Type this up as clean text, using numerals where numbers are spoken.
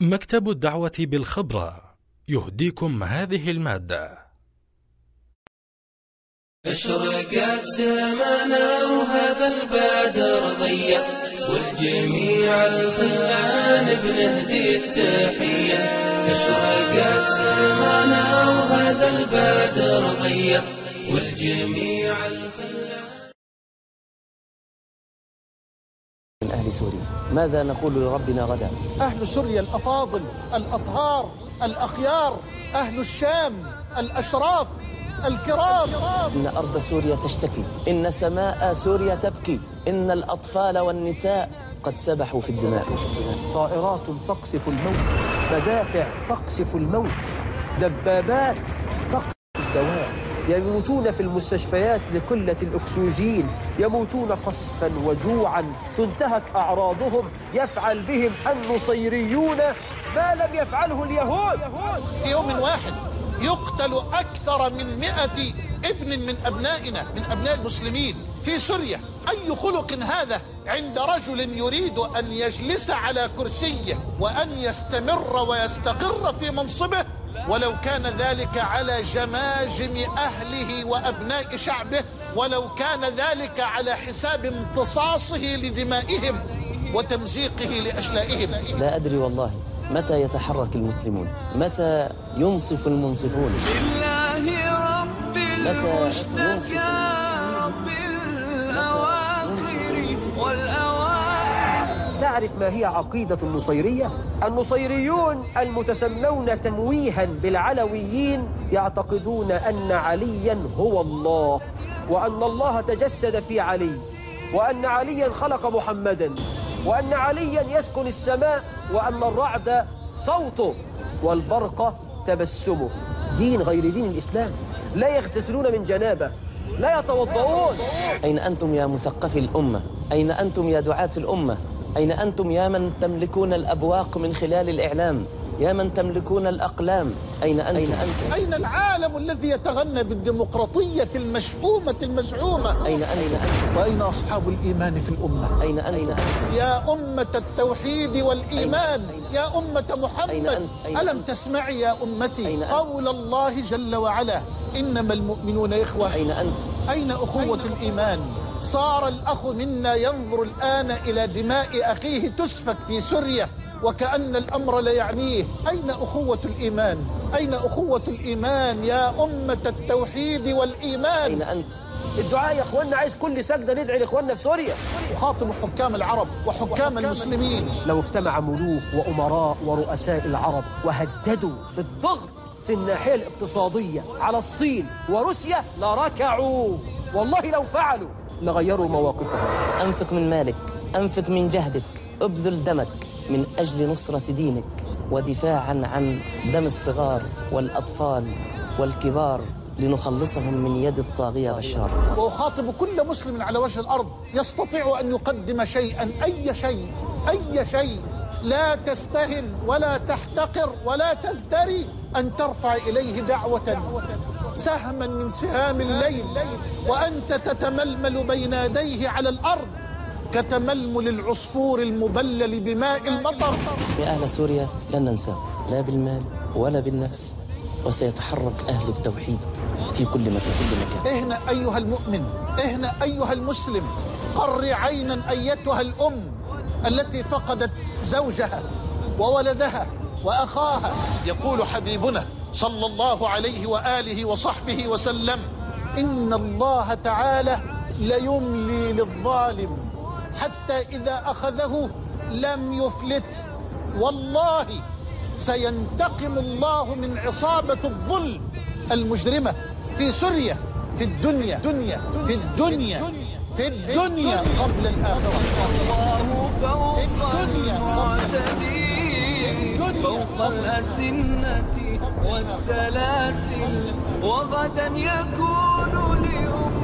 مكتب الدعوة بالخبرة يهديكم هذه المادة. أشرقت سمانا وهذا البدر ضيّ، والجميع الخلان بنهدي التحية. أشرقت سمانا وهذا البدر ضيّ، والجميع الخلان. من أهل سوريا ماذا نقول لربنا غدا؟ أهل سوريا الأفاضل الأطهار الأخيار، أهل الشام الأشراف الكرام. إن أرض سوريا تشتكي، إن سماء سوريا تبكي، إن الأطفال والنساء قد سبحوا في الدماء. طائرات تقصف الموت، مدافع تقصف الموت، دبابات تقصف الدواء، يموتون في المستشفيات لقلة الأكسجين، يموتون قصفا وجوعا، تنتهك أعراضهم، يفعل بهم النصيريون ما لم يفعله اليهود. في يوم واحد يقتل أكثر من 100 ابن من أبنائنا، من أبناء المسلمين في سوريا. أي خلق هذا عند رجل يريد أن يجلس على كرسيه وأن يستمر ويستقر في منصبه، ولو كان ذلك على جماجم أهله وأبناء شعبه، ولو كان ذلك على حساب امتصاصه لدمائهم وتمزيقه لأشلائهم. لا أدري والله متى يتحرك المسلمون، متى ينصف المنصفون، متى ينصف تعرف ما هي عقيدة النصيرية؟ النصيريون المتسمون تمويها بالعلويين يعتقدون أن عليا هو الله، وأن الله تجسد في علي، وأن عليا خلق محمدا، وأن عليا يسكن السماء، وأن الرعد صوته والبرق تبسمه. دين غير دين الإسلام، لا يغتسلون من جنابه، لا يتوضؤون. أين أنتم يا مثقفي الأمة؟ أين أنتم يا دعاة الأمة؟ أين أنتم يا من تملكون الأبواق من خلال الإعلام؟ يا من تملكون الأقلام، أين أنتم؟ أين العالم الذي يتغنى بالديمقراطية المشؤومة المزعومة؟ أين أنتم؟ وأين أصحاب الإيمان في الأمة؟ أين أنتم؟ يا أمة التوحيد والإيمان، يا أمة محمد، ألم تسمعي يا أمتي قول الله جل وعلا: إنما المؤمنون إخوة؟ أين أخوة الإيمان؟ صار الأخ منا ينظر الآن إلى دماء أخيه تسفك في سوريا وكأن الأمر لا يعنيه. أين أخوة الإيمان؟ أين أخوة الإيمان يا أمة التوحيد والإيمان؟ أين أنت؟ الدعاء يا إخواننا عايز كل سجدة ندعي لإخواننا في سوريا. أخاطب حكام العرب وحكام المسلمين. لو اجتمع ملوك وأمراء ورؤساء العرب وهددوا بالضغط في الناحية الاقتصادية على الصين وروسيا لركعوا، والله لو فعلوا لغيروا مواقفهم. أنفق من مالك، أنفق من جهدك، ابذل دمك من أجل نصرة دينك ودفاعا عن دم الصغار والأطفال والكبار لنخلصهم من يد الطاغية بشار. وأخاطب كل مسلم على وجه الأرض يستطيع أن يقدم شيئا، أي شيء، أي شيء. لا تستهن ولا تحتقر ولا تزدري أن ترفع إليه دعوة سهما من سهام الليل، وأنت تتململ بين يديه على الأرض كتململ العصفور المبلل بماء المطر. يا أهل سوريا لن ننسى لا بالمال ولا بالنفس، وسيتحرك أهل التوحيد في كل مكان. اهنأ أيها المؤمن، اهنأ أيها المسلم، قر عينا أيتها الأم التي فقدت زوجها وولدها وأخاها. يقول حبيبنا صلى الله عليه وآله وصحبه وسلم: إن الله تعالى ليملي للظالم حتى إذا أخذه لم يفلت. والله سينتقم الله من عصابة الظلم المجرمة في سوريا، في الدنيا، في الدنيا، في الدنيا قبل الآخرة، في الدنيا قبل الدنيا، فوق الأسنة والسلاسل، وغدا يكون لأمة